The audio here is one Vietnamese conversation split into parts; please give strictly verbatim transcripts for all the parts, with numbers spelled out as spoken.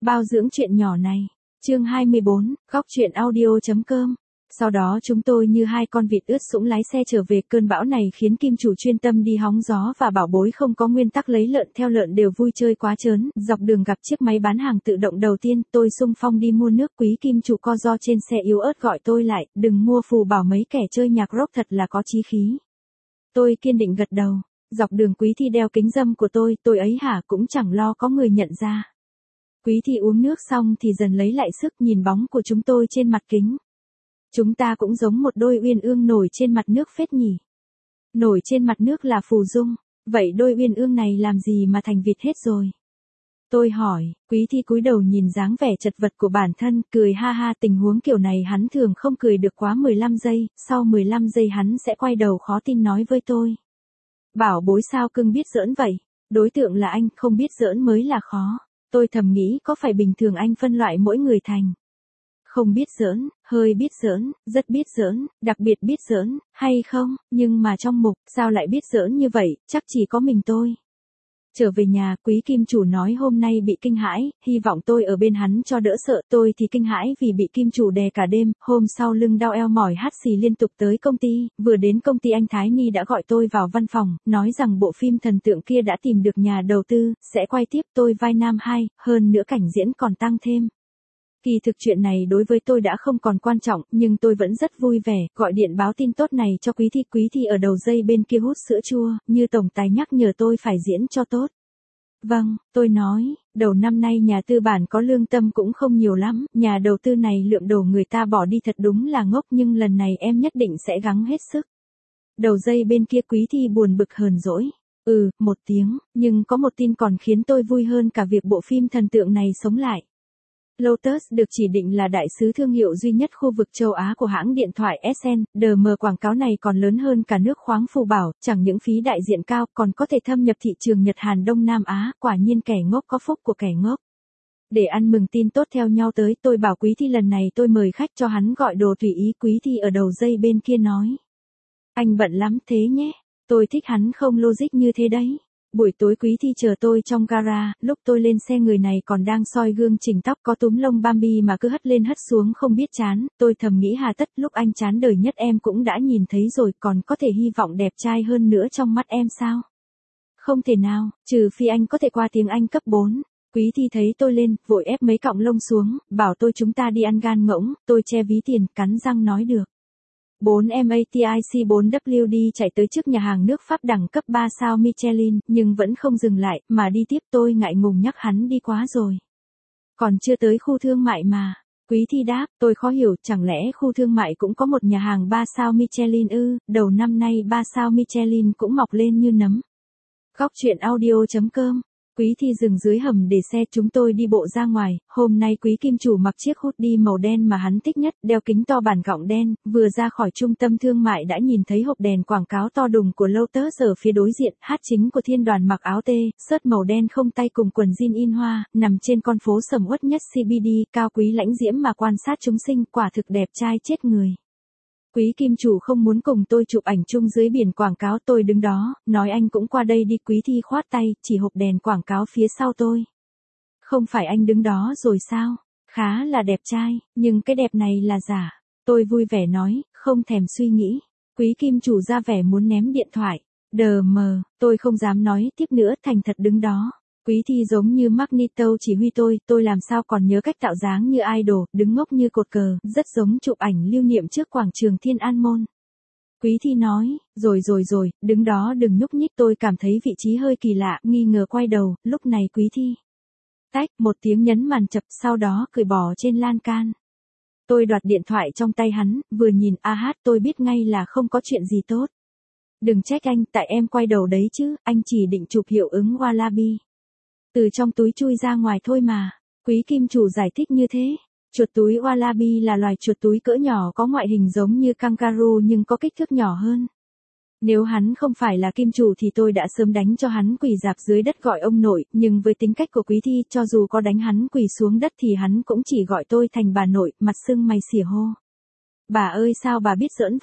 Bao dưỡng chuyện nhỏ này. Chương hai mươi bốn, góc truyện audio.com. Sau đó chúng tôi như hai con vịt ướt sũng lái xe trở về. Cơn bão này khiến kim chủ chuyên tâm đi hóng gió và bảo bối không có nguyên tắc lấy lợn theo lợn đều vui chơi quá trớn. Dọc đường gặp chiếc máy bán hàng tự động đầu tiên, tôi xung phong đi mua nước. Quý kim chủ co ro trên xe yếu ớt gọi tôi lại, đừng mua phù bảo mấy kẻ chơi nhạc rock thật là có chí khí. Tôi kiên định gật đầu. Dọc đường Quý Thi đeo kính râm của tôi, tôi ấy hả cũng chẳng lo có người nhận ra. Quý Thi uống nước xong thì dần lấy lại sức, nhìn bóng của chúng tôi trên mặt kính. Chúng ta cũng giống một đôi uyên ương nổi trên mặt nước phết nhỉ. Nổi trên mặt nước là phù dung, vậy đôi uyên ương này làm gì mà thành vịt hết rồi? Tôi hỏi. Quý Thi cúi đầu nhìn dáng vẻ chật vật của bản thân, cười ha ha. Tình huống kiểu này hắn thường không cười được quá mười lăm giây, sau mười lăm giây hắn sẽ quay đầu khó tin nói với tôi. Bảo bối sao cưng biết giỡn vậy? Đối tượng là anh, không biết giỡn mới là khó. Tôi thầm nghĩ có phải bình thường anh phân loại mỗi người thành không biết giỡn, hơi biết giỡn, rất biết giỡn, đặc biệt biết giỡn, hay không, nhưng mà trong mục, sao lại biết giỡn như vậy, chắc chỉ có mình tôi. Trở về nhà, quý kim chủ nói hôm nay bị kinh hãi, hy vọng tôi ở bên hắn cho đỡ sợ. Tôi thì kinh hãi vì bị kim chủ đè cả đêm, hôm sau lưng đau eo mỏi hắt xì liên tục tới công ty. Vừa đến công ty anh Thái Ni đã gọi tôi vào văn phòng, nói rằng bộ phim thần tượng kia đã tìm được nhà đầu tư, sẽ quay tiếp. Tôi vai nam hai, hơn nữa cảnh diễn còn tăng thêm. Kỳ thực chuyện này đối với tôi đã không còn quan trọng, nhưng tôi vẫn rất vui vẻ, gọi điện báo tin tốt này cho Quý Thi. Quý Thi ở đầu dây bên kia hút sữa chua, như tổng tài nhắc nhở tôi phải diễn cho tốt. Vâng, tôi nói, đầu năm nay nhà tư bản có lương tâm cũng không nhiều lắm, nhà đầu tư này lượng đồ người ta bỏ đi thật đúng là ngốc, nhưng lần này em nhất định sẽ gắng hết sức. Đầu dây bên kia Quý Thi buồn bực hờn dỗi. Ừ, một tiếng, nhưng có một tin còn khiến tôi vui hơn cả việc bộ phim thần tượng này sống lại. Lotus được chỉ định là đại sứ thương hiệu duy nhất khu vực châu Á của hãng điện thoại ét en, đê em quảng cáo này còn lớn hơn cả nước khoáng phù bảo, chẳng những phí đại diện cao còn có thể thâm nhập thị trường Nhật Hàn Đông Nam Á, quả nhiên kẻ ngốc có phúc của kẻ ngốc. Để ăn mừng tin tốt theo nhau tới, tôi bảo Quý Thi lần này tôi mời khách cho hắn gọi đồ tùy ý. Quý Thi ở đầu dây bên kia nói. Anh bận lắm thế nhé, tôi thích hắn không logic như thế đấy. Buổi tối Quý Thi chờ tôi trong gara, lúc tôi lên xe người này còn đang soi gương chỉnh tóc, có túm lông Bambi mà cứ hất lên hất xuống không biết chán. Tôi thầm nghĩ hà tất lúc anh chán đời nhất em cũng đã nhìn thấy rồi, còn có thể hy vọng đẹp trai hơn nữa trong mắt em sao? Không thể nào, trừ phi anh có thể qua tiếng Anh cấp bốn. Quý Thi thấy tôi lên, vội ép mấy cọng lông xuống, bảo tôi chúng ta đi ăn gan ngỗng. Tôi che ví tiền, cắn răng nói được. bốn em a tê i xê bốn W D chạy tới trước nhà hàng nước Pháp đẳng cấp ba sao Michelin, nhưng vẫn không dừng lại, mà đi tiếp. Tôi ngại ngùng nhắc hắn đi quá rồi. Còn chưa tới khu thương mại mà. Quý Thi đáp, tôi khó hiểu, chẳng lẽ khu thương mại cũng có một nhà hàng ba sao Michelin ư? Đầu năm nay ba sao Michelin cũng mọc lên như nấm. Góc truyện audio.com. Quý Thi dừng dưới hầm để xe, chúng tôi đi bộ ra ngoài. Hôm nay quý kim chủ mặc chiếc hoodie màu đen mà hắn thích nhất, đeo kính to bản gọng đen, vừa ra khỏi trung tâm thương mại đã nhìn thấy hộp đèn quảng cáo to đùng của Lotus ở phía đối diện. Hát chính của Thiên Đoàn mặc áo tê, sớt màu đen không tay cùng quần jean in hoa, nằm trên con phố sầm uất nhất xê bê đê, cao quý lãnh diễm mà quan sát chúng sinh, quả thực đẹp trai chết người. Quý kim chủ không muốn cùng tôi chụp ảnh chung dưới biển quảng cáo. Tôi đứng đó, nói anh cũng qua đây đi. Quý Thi khoát tay, chỉ hộp đèn quảng cáo phía sau tôi. Không phải anh đứng đó rồi sao? Khá là đẹp trai, nhưng cái đẹp này là giả. Tôi vui vẻ nói, không thèm suy nghĩ. Quý kim chủ ra vẻ muốn ném điện thoại. Đờ mờ, tôi không dám nói tiếp nữa, thành thật đứng đó. Quý Thi giống như Magneto chỉ huy tôi, tôi làm sao còn nhớ cách tạo dáng như idol, đứng ngốc như cột cờ, rất giống chụp ảnh lưu niệm trước quảng trường Thiên An Môn. Quý Thi nói, rồi rồi rồi, đứng đó đừng nhúc nhích. Tôi cảm thấy vị trí hơi kỳ lạ, nghi ngờ quay đầu, lúc này Quý Thi tách một tiếng nhấn màn chập, sau đó cười bỏ trên lan can. Tôi đoạt điện thoại trong tay hắn, vừa nhìn, a hát, tôi biết ngay là không có chuyện gì tốt. Đừng trách anh, tại em quay đầu đấy chứ, anh chỉ định chụp hiệu ứng Wallaby. Từ trong túi chui ra ngoài thôi mà. Quý kim chủ giải thích như thế. Chuột túi Wallaby là loài chuột túi cỡ nhỏ có ngoại hình giống như kangaroo nhưng có kích thước nhỏ hơn. Nếu hắn không phải là kim chủ thì tôi đã sớm đánh cho hắn quỳ rạp dưới đất gọi ông nội, nhưng với tính cách của Quý Thi, cho dù có đánh hắn quỳ xuống đất thì hắn cũng chỉ gọi tôi thành bà nội, mặt sưng mày xỉa hô. Bà ơi sao bà biết giỡn vậy?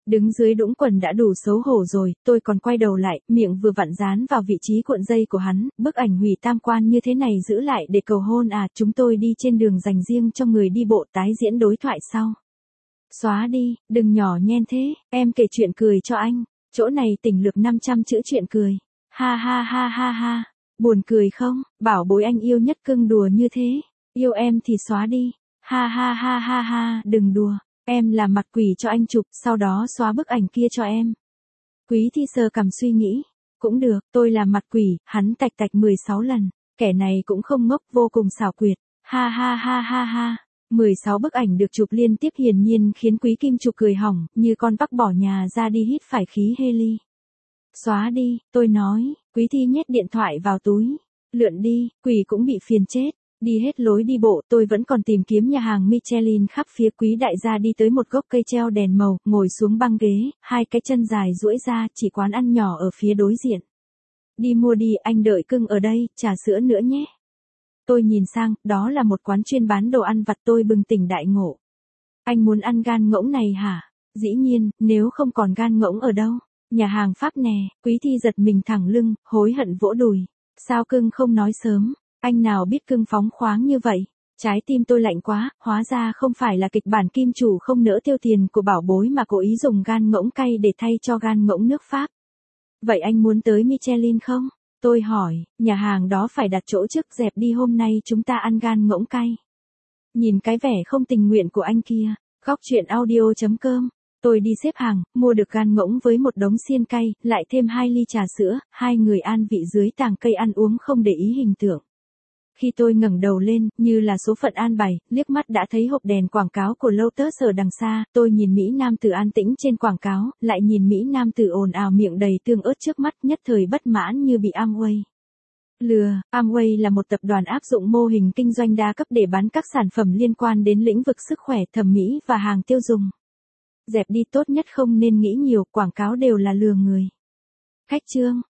Đứng dưới đũng quần đã đủ xấu hổ rồi, tôi còn quay đầu lại, miệng vừa vặn dán vào vị trí cuộn dây của hắn, bức ảnh hủy tam quan như thế này giữ lại để cầu hôn à, chúng tôi đi trên đường dành riêng cho người đi bộ tái diễn đối thoại sau. Xóa đi, đừng nhỏ nhen thế, em kể chuyện cười cho anh, chỗ này tỉnh lược năm trăm chữ chuyện cười. Ha ha ha ha ha, buồn cười không, bảo bối anh yêu nhất cưng đùa như thế, yêu em thì xóa đi. Ha ha ha ha ha, đừng đùa. Em là mặt quỷ cho anh chụp, sau đó xóa bức ảnh kia cho em. Quý Thi sờ cằm suy nghĩ. Cũng được, tôi là mặt quỷ, hắn tạch tạch mười sáu lần. Kẻ này cũng không ngốc, vô cùng xảo quyệt. Ha ha ha ha ha. mười sáu bức ảnh được chụp liên tiếp hiển nhiên khiến Quý Kim Trục cười hỏng, như con vắc bỏ nhà ra đi hít phải khí heli. Xóa đi, tôi nói. Quý Thi nhét điện thoại vào túi. Lượn đi, quỷ cũng bị phiền chết. Đi hết lối đi bộ, tôi vẫn còn tìm kiếm nhà hàng Michelin khắp phía. Quý đại gia đi tới một gốc cây treo đèn màu, ngồi xuống băng ghế, hai cái chân dài duỗi ra, chỉ quán ăn nhỏ ở phía đối diện. Đi mua đi, anh đợi cưng ở đây, trà sữa nữa nhé. Tôi nhìn sang, đó là một quán chuyên bán đồ ăn vặt, tôi bừng tỉnh đại ngộ. Anh muốn ăn gan ngỗng này hả? Dĩ nhiên, nếu không còn gan ngỗng ở đâu? Nhà hàng Pháp nè. Quý Thi giật mình thẳng lưng, hối hận vỗ đùi. Sao cưng không nói sớm? Anh nào biết cưng phóng khoáng như vậy? Trái tim tôi lạnh quá, hóa ra không phải là kịch bản kim chủ không nỡ tiêu tiền của bảo bối mà cố ý dùng gan ngỗng cay để thay cho gan ngỗng nước Pháp. Vậy anh muốn tới Michelin không? Tôi hỏi, nhà hàng đó phải đặt chỗ trước, dẹp đi, hôm nay chúng ta ăn gan ngỗng cay. Nhìn cái vẻ không tình nguyện của anh kia, góc chuyện audio chấm com. Tôi đi xếp hàng, mua được gan ngỗng với một đống xiên cay, lại thêm hai ly trà sữa, hai người an vị dưới tàng cây ăn uống không để ý hình tượng. Khi tôi ngẩng đầu lên, như là số phận an bài, liếc mắt đã thấy hộp đèn quảng cáo của Lotus ở đằng xa, tôi nhìn Mỹ Nam tử an tĩnh trên quảng cáo, lại nhìn Mỹ Nam tử ồn ào miệng đầy tương ớt trước mắt, nhất thời bất mãn như bị Amway lừa. Amway là một tập đoàn áp dụng mô hình kinh doanh đa cấp để bán các sản phẩm liên quan đến lĩnh vực sức khỏe, thẩm mỹ và hàng tiêu dùng. Dẹp đi, tốt nhất không nên nghĩ nhiều, quảng cáo đều là lừa người. Khách chương